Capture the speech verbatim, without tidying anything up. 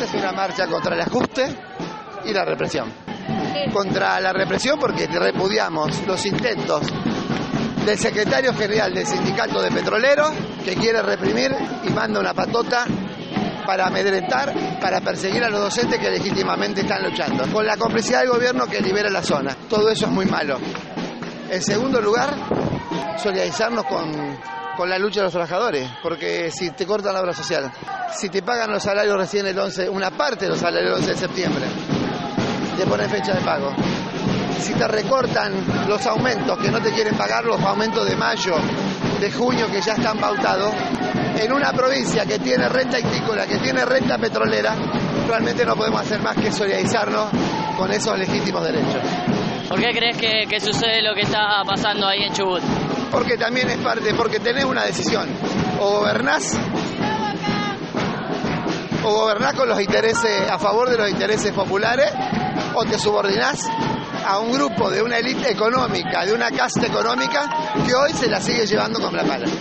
es una marcha contra el ajuste y la represión. Contra la represión porque repudiamos los intentos del secretario general del sindicato de petroleros que quiere reprimir y manda una patota para amedrentar, para perseguir a los docentes que legítimamente están luchando. Con la complicidad del gobierno que libera la zona. Todo eso es muy malo. En segundo lugar, solidarizarnos con, con la lucha de los trabajadores, porque si te cortan la obra social, si te pagan los salarios recién el once, una parte de los salarios el once de septiembre, te ponen fecha de pago. Si te recortan los aumentos que no te quieren pagar, los aumentos de mayo, de junio que ya están pautados, en una provincia que tiene renta agrícola, que tiene renta petrolera, realmente no podemos hacer más que solidarizarnos con esos legítimos derechos. ¿Por qué crees que, que sucede lo que está pasando ahí en Chubut? Porque también es parte, porque tenés una decisión, o gobernás, o gobernás con los intereses, a favor de los intereses populares, o te subordinás a un grupo de una élite económica, de una casta económica que hoy se la sigue llevando con la pala.